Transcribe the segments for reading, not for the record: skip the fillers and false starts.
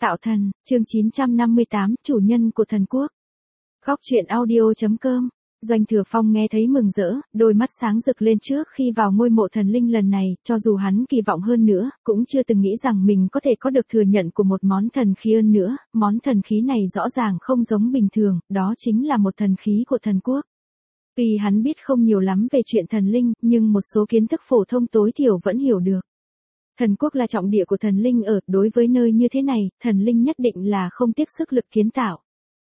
Tạo thần, chương 958, chủ nhân của thần quốc. Góc truyện audio.com. Doanh Thừa Phong nghe thấy mừng rỡ, đôi mắt sáng rực lên trước khi vào ngôi mộ thần linh lần này, cho dù hắn kỳ vọng hơn nữa, cũng chưa từng nghĩ rằng mình có thể có được thừa nhận của một món thần khí hơn nữa. Món thần khí này rõ ràng không giống bình thường, đó chính là một thần khí của thần quốc. Tuy hắn biết không nhiều lắm về chuyện thần linh, nhưng một số kiến thức phổ thông tối thiểu vẫn hiểu được. Thần quốc là trọng địa của thần linh ở, đối với nơi như thế này, thần linh nhất định là không tiếc sức lực kiến tạo.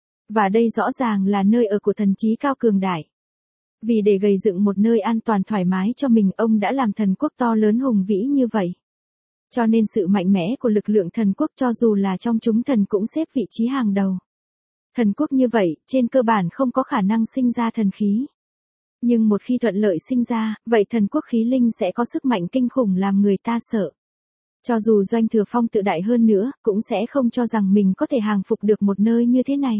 Và đây rõ ràng là nơi ở của thần trí cao cường đại. Vì để gây dựng một nơi an toàn thoải mái cho mình, ông đã làm thần quốc to lớn hùng vĩ như vậy. Cho nên sự mạnh mẽ của lực lượng thần quốc cho dù là trong chúng thần cũng xếp vị trí hàng đầu. Thần quốc như vậy, trên cơ bản không có khả năng sinh ra thần khí. Nhưng một khi thuận lợi sinh ra, vậy thần quốc khí linh sẽ có sức mạnh kinh khủng làm người ta sợ. Cho dù Doanh Thừa Phong tự đại hơn nữa, cũng sẽ không cho rằng mình có thể hàng phục được một nơi như thế này.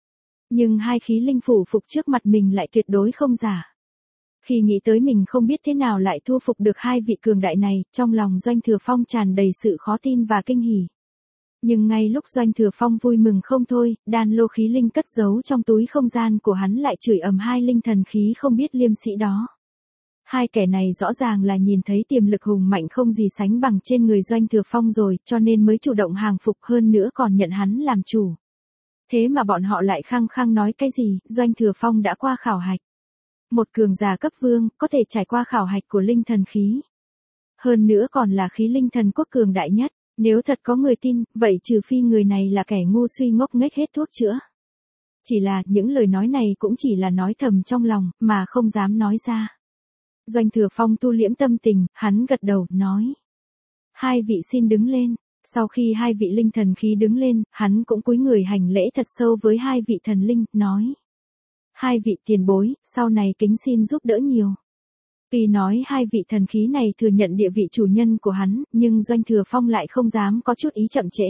Nhưng hai khí linh phủ phục trước mặt mình lại tuyệt đối không giả. Khi nghĩ tới mình không biết thế nào lại thu phục được hai vị cường đại này, trong lòng Doanh Thừa Phong tràn đầy sự khó tin và kinh hỉ. Nhưng ngay lúc Doanh Thừa Phong vui mừng không thôi, đan lô khí linh cất giấu trong túi không gian của hắn lại chửi ầm hai linh thần khí không biết liêm sĩ đó. Hai kẻ này rõ ràng là nhìn thấy tiềm lực hùng mạnh không gì sánh bằng trên người Doanh Thừa Phong rồi, cho nên mới chủ động hàng phục hơn nữa còn nhận hắn làm chủ. Thế mà bọn họ lại khăng khăng nói cái gì, Doanh Thừa Phong đã qua khảo hạch. Một cường giả cấp vương, có thể trải qua khảo hạch của linh thần khí. Hơn nữa còn là khí linh thần quốc cường đại nhất, nếu thật có người tin, vậy trừ phi người này là kẻ ngu suy ngốc nghếch hết thuốc chữa. Chỉ là, những lời nói này cũng chỉ là nói thầm trong lòng, mà không dám nói ra. Doanh Thừa Phong tu liễm tâm tình, hắn gật đầu, nói. Hai vị xin đứng lên. Sau khi hai vị linh thần khí đứng lên, hắn cũng cúi người hành lễ thật sâu với hai vị thần linh, nói. Hai vị tiền bối, sau này kính xin giúp đỡ nhiều. Tuy nói hai vị thần khí này thừa nhận địa vị chủ nhân của hắn, nhưng Doanh Thừa Phong lại không dám có chút ý chậm trễ.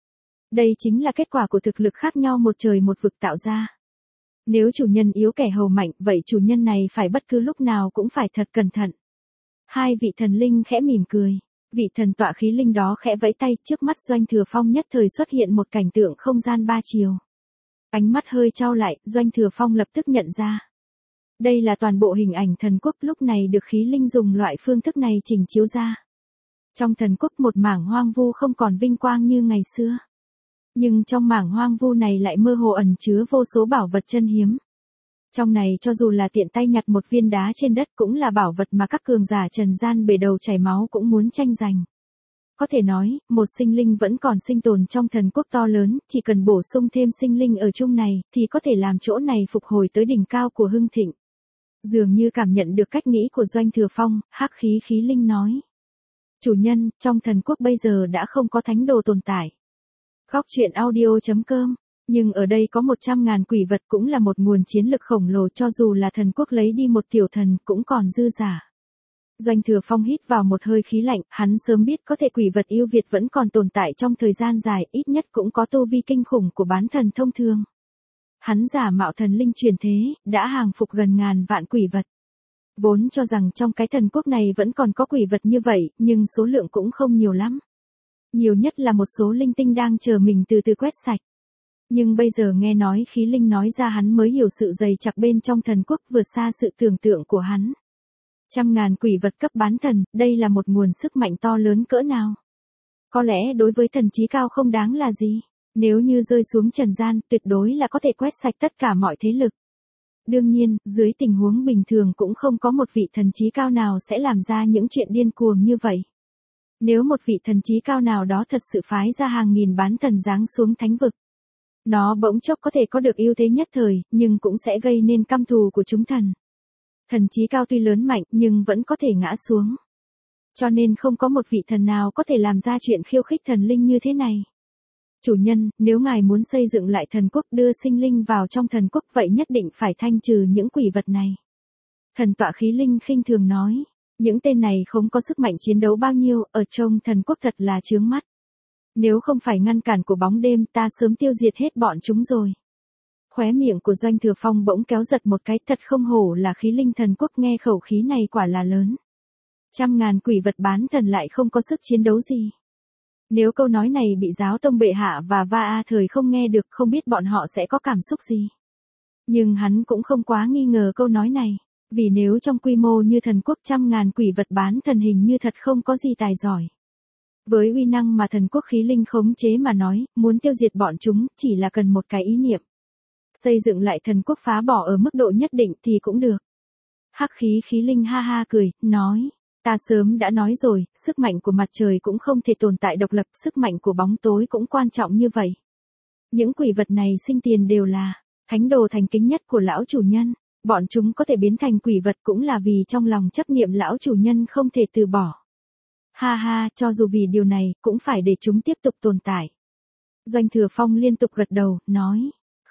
Đây chính là kết quả của thực lực khác nhau một trời một vực tạo ra. Nếu chủ nhân yếu kẻ hầu mạnh, vậy chủ nhân này phải bất cứ lúc nào cũng phải thật cẩn thận. Hai vị thần linh khẽ mỉm cười. Vị thần tọa khí linh đó khẽ vẫy tay, trước mắt Doanh Thừa Phong nhất thời xuất hiện một cảnh tượng không gian ba chiều. Ánh mắt hơi chau lại, Doanh Thừa Phong lập tức nhận ra. Đây là toàn bộ hình ảnh thần quốc lúc này được khí linh dùng loại phương thức này chỉnh chiếu ra. Trong thần quốc một mảng hoang vu không còn vinh quang như ngày xưa. Nhưng trong mảng hoang vu này lại mơ hồ ẩn chứa vô số bảo vật chân hiếm. Trong này cho dù là tiện tay nhặt một viên đá trên đất cũng là bảo vật mà các cường giả trần gian bể đầu chảy máu cũng muốn tranh giành. Có thể nói, một sinh linh vẫn còn sinh tồn trong thần quốc to lớn, chỉ cần bổ sung thêm sinh linh ở chung này, thì có thể làm chỗ này phục hồi tới đỉnh cao của hưng thịnh. Dường như cảm nhận được cách nghĩ của Doanh Thừa Phong, hắc khí khí linh nói. Chủ nhân, trong thần quốc bây giờ đã không có thánh đồ tồn tại. Góc truyện audio.com. Nhưng ở đây có 100.000 quỷ vật cũng là một nguồn chiến lực khổng lồ, cho dù là thần quốc lấy đi một tiểu thần cũng còn dư giả. Doanh Thừa Phong hít vào một hơi khí lạnh, hắn sớm biết có thể quỷ vật yêu Việt vẫn còn tồn tại trong thời gian dài, ít nhất cũng có tu vi kinh khủng của bán thần thông thường. Hắn giả mạo thần linh truyền thế, đã hàng phục gần ngàn vạn quỷ vật. Vốn cho rằng trong cái thần quốc này vẫn còn có quỷ vật như vậy, nhưng số lượng cũng không nhiều lắm. Nhiều nhất là một số linh tinh đang chờ mình từ từ quét sạch. Nhưng bây giờ nghe nói khí linh nói ra hắn mới hiểu sự dày đặc bên trong thần quốc vượt xa sự tưởng tượng của hắn. 100.000 quỷ vật cấp bán thần, đây là một nguồn sức mạnh to lớn cỡ nào. Có lẽ đối với thần trí cao không đáng là gì. Nếu như rơi xuống trần gian, tuyệt đối là có thể quét sạch tất cả mọi thế lực. Đương nhiên, dưới tình huống bình thường cũng không có một vị thần trí cao nào sẽ làm ra những chuyện điên cuồng như vậy. Nếu một vị thần trí cao nào đó thật sự phái ra hàng nghìn bán thần giáng xuống thánh vực, nó bỗng chốc có thể có được ưu thế nhất thời, nhưng cũng sẽ gây nên căm thù của chúng thần. Thần trí cao tuy lớn mạnh nhưng vẫn có thể ngã xuống. Cho nên không có một vị thần nào có thể làm ra chuyện khiêu khích thần linh như thế này. Chủ nhân, nếu ngài muốn xây dựng lại thần quốc đưa sinh linh vào trong thần quốc vậy nhất định phải thanh trừ những quỷ vật này. Thần tọa khí linh khinh thường nói. Những tên này không có sức mạnh chiến đấu bao nhiêu, ở trong thần quốc thật là chướng mắt. Nếu không phải ngăn cản của bóng đêm ta sớm tiêu diệt hết bọn chúng rồi. Khóe miệng của Doanh Thừa Phong bỗng kéo giật một cái, thật không hổ là khí linh thần quốc, nghe khẩu khí này quả là lớn. 100.000 quỷ vật bán thần lại không có sức chiến đấu gì. Nếu câu nói này bị giáo tông bệ hạ và Va thời không nghe được, không biết bọn họ sẽ có cảm xúc gì. Nhưng hắn cũng không quá nghi ngờ câu nói này, vì nếu trong quy mô như thần quốc 100.000 quỷ vật bán thần hình như thật không có gì tài giỏi. Với uy năng mà thần quốc khí linh khống chế mà nói, muốn tiêu diệt bọn chúng chỉ là cần một cái ý niệm. Xây dựng lại thần quốc phá bỏ ở mức độ nhất định thì cũng được. Hắc khí khí linh ha ha cười, nói, ta sớm đã nói rồi, sức mạnh của mặt trời cũng không thể tồn tại độc lập, sức mạnh của bóng tối cũng quan trọng như vậy. Những quỷ vật này sinh tiền đều là thánh đồ thành kính nhất của lão chủ nhân, bọn chúng có thể biến thành quỷ vật cũng là vì trong lòng chấp niệm lão chủ nhân không thể từ bỏ. Ha ha, cho dù vì điều này, cũng phải để chúng tiếp tục tồn tại. Doanh Thừa Phong liên tục gật đầu, nói,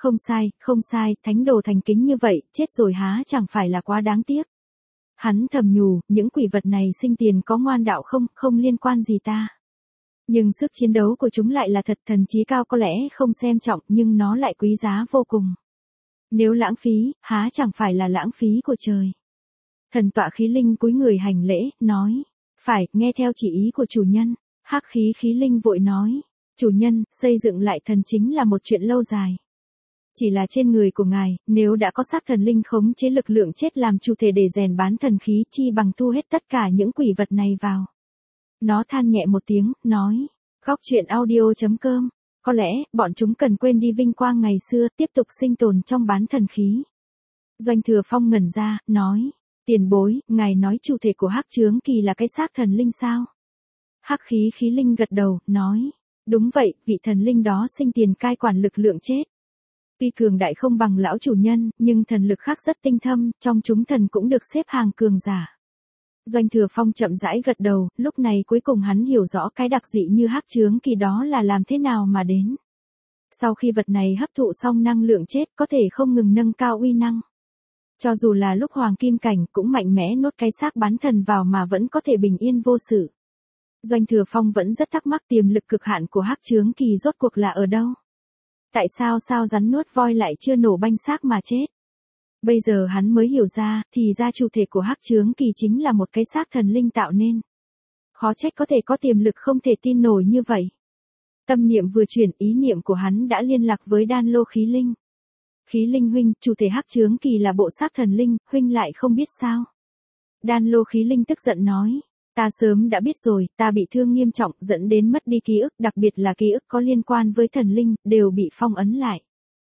không sai, thánh đồ thành kính như vậy, chết rồi há chẳng phải là quá đáng tiếc. Hắn thầm nhủ, những quỷ vật này sinh tiền có ngoan đạo không liên quan gì ta. Nhưng sức chiến đấu của chúng lại là thật, thần trí cao có lẽ không xem trọng nhưng nó lại quý giá vô cùng. Nếu lãng phí, há chẳng phải là lãng phí của trời. Thần tọa khí linh cúi người hành lễ, nói, phải, nghe theo chỉ ý của chủ nhân. Hắc khí khí linh vội nói, chủ nhân, xây dựng lại thần chính là một chuyện lâu dài. Chỉ là trên người của ngài, nếu đã có xác thần linh khống chế lực lượng chết làm chủ thể để rèn bán thần khí chi bằng thu hết tất cả những quỷ vật này vào. Nó than nhẹ một tiếng, nói, Góc truyện audio.com, có lẽ, bọn chúng cần quên đi vinh quang ngày xưa, tiếp tục sinh tồn trong bán thần khí. Doanh Thừa Phong ngẩn ra, nói, tiền bối, ngài nói chủ thể của Hắc Chướng Kỳ là cái xác thần linh sao? Hắc khí khí linh gật đầu, nói, đúng vậy, vị thần linh đó sinh tiền cai quản lực lượng chết. Tuy cường đại không bằng lão chủ nhân, nhưng thần lực khác rất tinh thâm, trong chúng thần cũng được xếp hàng cường giả. Doanh Thừa Phong chậm rãi gật đầu, lúc này cuối cùng hắn hiểu rõ cái đặc dị như Hắc Chướng Kỳ đó là làm thế nào mà đến. Sau khi vật này hấp thụ xong năng lượng chết, có thể không ngừng nâng cao uy năng. Cho dù là lúc hoàng kim cảnh cũng mạnh mẽ nốt cái xác bán thần vào mà vẫn có thể bình yên vô sự. Doanh Thừa Phong vẫn rất thắc mắc tiềm lực cực hạn của Hắc Chướng Kỳ rốt cuộc là ở đâu. Tại sao rắn nuốt voi lại chưa nổ banh xác mà chết? Bây giờ hắn mới hiểu ra, thì ra chủ thể của Hắc Chướng Kỳ chính là một cái xác thần linh tạo nên. Khó trách có thể có tiềm lực không thể tin nổi như vậy. Tâm niệm vừa chuyển, ý niệm của hắn đã liên lạc với Đan Lô khí linh. Khí linh huynh, chủ thể Hắc Chướng Kỳ là bộ xác thần linh, huynh lại không biết sao? Đan Lô khí linh tức giận nói, ta sớm đã biết rồi, ta bị thương nghiêm trọng dẫn đến mất đi ký ức, đặc biệt là ký ức có liên quan với thần linh, đều bị phong ấn lại.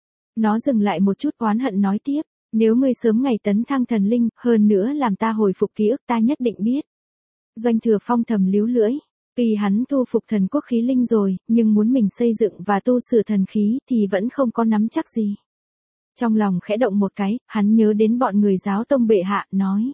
Nó dừng lại một chút oán hận nói tiếp, nếu ngươi sớm ngày tấn thăng thần linh, hơn nữa làm ta hồi phục ký ức ta nhất định biết. Doanh Thừa Phong thầm líu lưỡi, tuy hắn thu phục thần quốc khí linh rồi, nhưng muốn mình xây dựng và tu sửa thần khí thì vẫn không có nắm chắc gì. Trong lòng khẽ động một cái, hắn nhớ đến bọn người giáo tông bệ hạ, nói.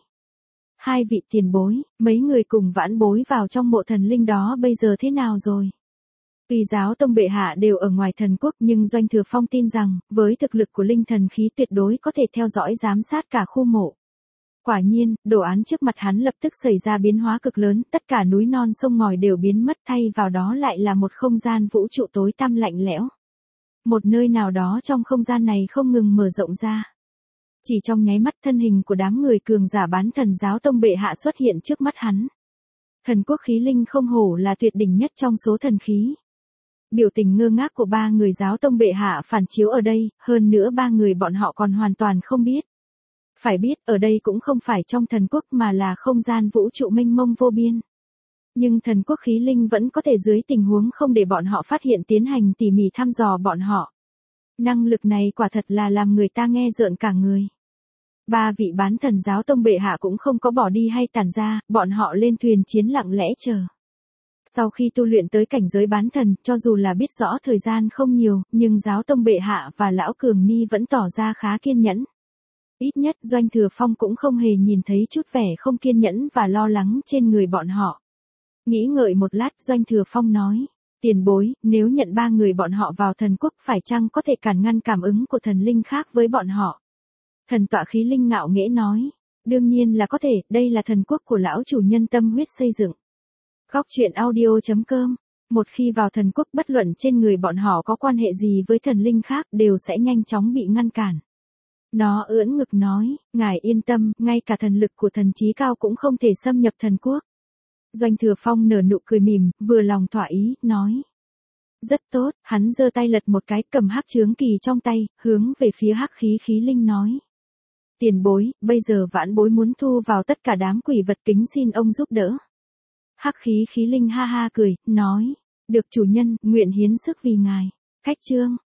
Hai vị tiền bối, mấy người cùng vãn bối vào trong mộ thần linh đó bây giờ thế nào rồi? Tuy giáo tông bệ hạ đều ở ngoài thần quốc nhưng Doanh Thừa Phong tin rằng, với thực lực của linh thần khí tuyệt đối có thể theo dõi giám sát cả khu mộ. Quả nhiên, đồ án trước mặt hắn lập tức xảy ra biến hóa cực lớn, tất cả núi non sông ngòi đều biến mất thay vào đó lại là một không gian vũ trụ tối tăm lạnh lẽo. Một nơi nào đó trong không gian này không ngừng mở rộng ra. Chỉ trong nháy mắt thân hình của đám người cường giả bán thần giáo tông bệ hạ xuất hiện trước mắt hắn. Thần quốc khí linh không hổ là tuyệt đỉnh nhất trong số thần khí. Biểu tình ngơ ngác của ba người giáo tông bệ hạ phản chiếu ở đây, hơn nữa ba người bọn họ còn hoàn toàn không biết. Phải biết, ở đây cũng không phải trong thần quốc mà là không gian vũ trụ mênh mông vô biên. Nhưng thần quốc khí linh vẫn có thể dưới tình huống không để bọn họ phát hiện tiến hành tỉ mỉ thăm dò bọn họ. Năng lực này quả thật là làm người ta nghe rợn cả người. Ba vị bán thần giáo tông bệ hạ cũng không có bỏ đi hay tản ra, bọn họ lên thuyền chiến lặng lẽ chờ. Sau khi tu luyện tới cảnh giới bán thần, cho dù là biết rõ thời gian không nhiều, nhưng giáo tông bệ hạ và lão cường ni vẫn tỏ ra khá kiên nhẫn. Ít nhất Doanh Thừa Phong cũng không hề nhìn thấy chút vẻ không kiên nhẫn và lo lắng trên người bọn họ. Nghĩ ngợi một lát, Doanh Thừa Phong nói, tiền bối, nếu nhận ba người bọn họ vào thần quốc phải chăng có thể cản ngăn cảm ứng của thần linh khác với bọn họ? Thần tọa khí linh ngạo nghễ nói, đương nhiên là có thể, đây là thần quốc của lão chủ nhân tâm huyết xây dựng. Góc truyện audio.com, một khi vào thần quốc bất luận trên người bọn họ có quan hệ gì với thần linh khác đều sẽ nhanh chóng bị ngăn cản. Nó ưỡn ngực nói, ngài yên tâm, ngay cả thần lực của thần trí cao cũng không thể xâm nhập thần quốc. Doanh Thừa Phong nở nụ cười mỉm, vừa lòng thỏa ý, nói. Rất tốt, hắn giơ tay lật một cái, cầm hắc chướng kỳ trong tay, hướng về phía hắc khí khí linh nói. Tiền bối, bây giờ vãn bối muốn thu vào tất cả đám quỷ vật, kính xin ông giúp đỡ. Hắc khí khí linh ha ha cười, nói. Được chủ nhân, nguyện hiến sức vì ngài. Khách trương.